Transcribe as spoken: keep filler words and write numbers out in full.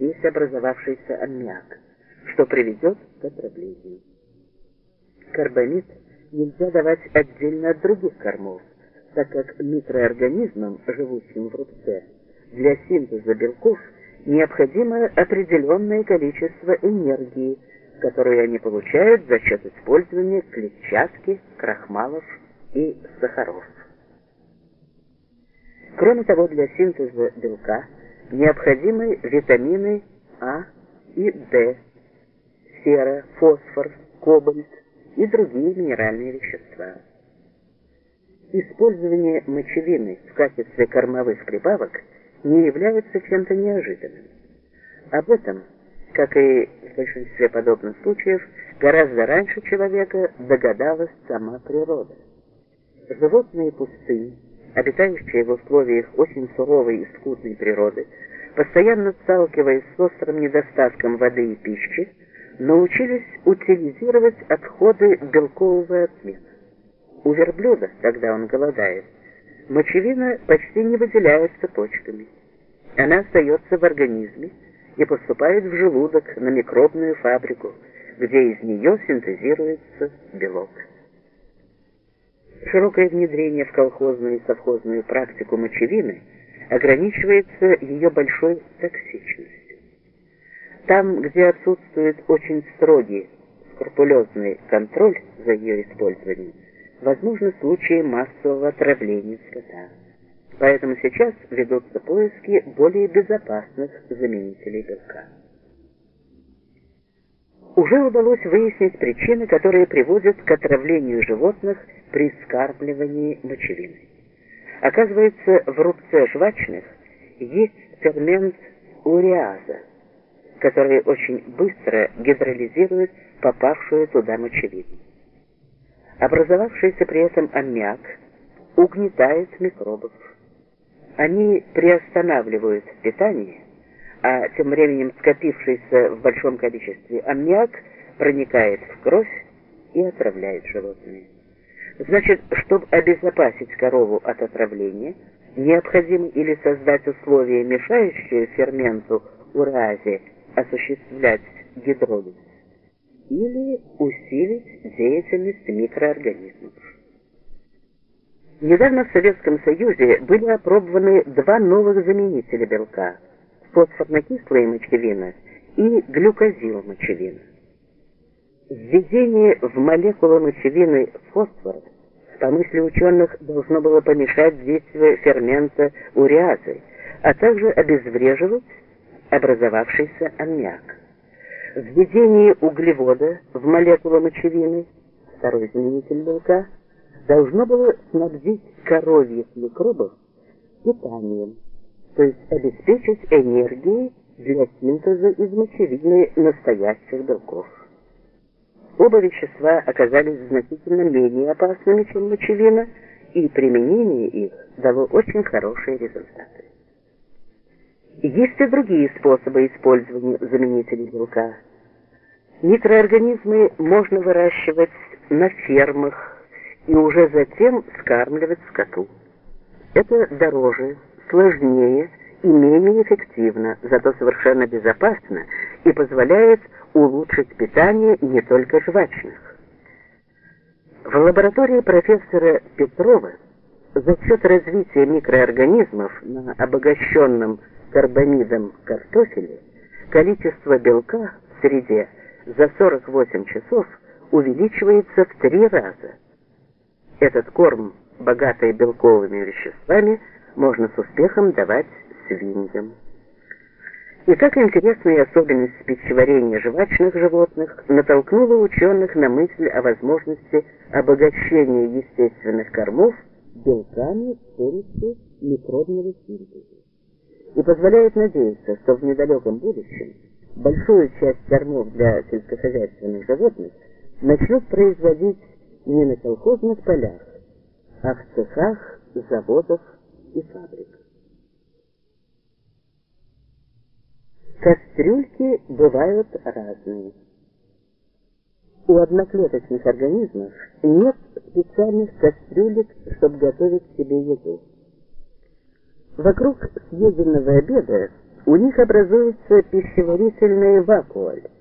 весь образовавшийся аммиак, что приведет к отравлению. Карбамид нельзя давать отдельно от других кормов, так как микроорганизмам, живущим в рубце, для синтеза белков необходимо определенное количество энергии, которую они получают за счет использования клетчатки, крахмалов и сахаров. Кроме того, для синтеза белка необходимы витамины А и Д, сера, фосфор, кобальт и другие минеральные вещества. Использование мочевины в качестве кормовых прибавок не является чем-то неожиданным. Об этом, как и в большинстве подобных случаев, гораздо раньше человека догадалась сама природа. Животные пустыни, обитающие в условиях очень суровой и скудной природы, постоянно сталкиваясь с острым недостатком воды и пищи, научились утилизировать отходы белкового обмена. У верблюда, когда он голодает, мочевина почти не выделяется почками. Она остается в организме и поступает в желудок на микробную фабрику, где из нее синтезируется белок. Широкое внедрение в колхозную и совхозную практику мочевины ограничивается ее большой токсичностью. Там, где отсутствует очень строгий, скрупулезный контроль за ее использованием, возможны случаи массового отравления скота. Поэтому сейчас ведутся поиски более безопасных заменителей белка. Уже удалось выяснить причины, которые приводят к отравлению животных при скармливании мочевиной. Оказывается, в рубце жвачных есть фермент уреаза, который очень быстро гидролизирует попавшую туда мочевину. Образовавшийся при этом аммиак угнетает микробов. Они приостанавливают питание, а тем временем скопившийся в большом количестве аммиак проникает в кровь и отравляет животные. Значит, чтобы обезопасить корову от отравления, необходимо или создать условия, мешающие ферменту уреазе осуществлять гидролиз, или усилить деятельность микроорганизмов. Недавно в Советском Союзе были опробованы два новых заменителя белка – фосфорно-кислая мочевина и глюкозил-мочевина. Введение в молекулы мочевины фосфора, по мысли ученых, должно было помешать действию фермента уреазы, а также обезвреживать образовавшийся аммиак. Введение углевода в молекулу мочевины, второй заменитель белка, должно было снабдить коровьих микробов питанием, то есть обеспечить энергией для синтеза из мочевины настоящих белков. Оба вещества оказались значительно менее опасными, чем мочевина, и применение их дало очень хорошие результаты. Есть и другие способы использования заменителей белка. Микроорганизмы можно выращивать на фермах и уже затем скармливать скоту. Это дороже, сложнее и менее эффективно, зато совершенно безопасно и позволяет улучшить питание не только жвачных. В лаборатории профессора Петрова за счет развития микроорганизмов на обогащенном карбамидом картофеле количество белка в среде за сорок восемь часов увеличивается в три раза. Этот корм, богатый белковыми веществами, можно с успехом давать свиньям. И так интересная особенность пищеварения жвачных животных натолкнула ученых на мысль о возможности обогащения естественных кормов белками с помощью микробного синтеза. И позволяет надеяться, что в недалеком будущем большую часть кормов для сельскохозяйственных животных начнут производить не на колхозных полях, а в цехах, заводах и фабриках. Кастрюльки бывают разные. У одноклеточных организмов нет специальных кастрюлек, чтобы готовить себе еду. Вокруг съеденного обеда у них образуется пищеварительная вакуоль.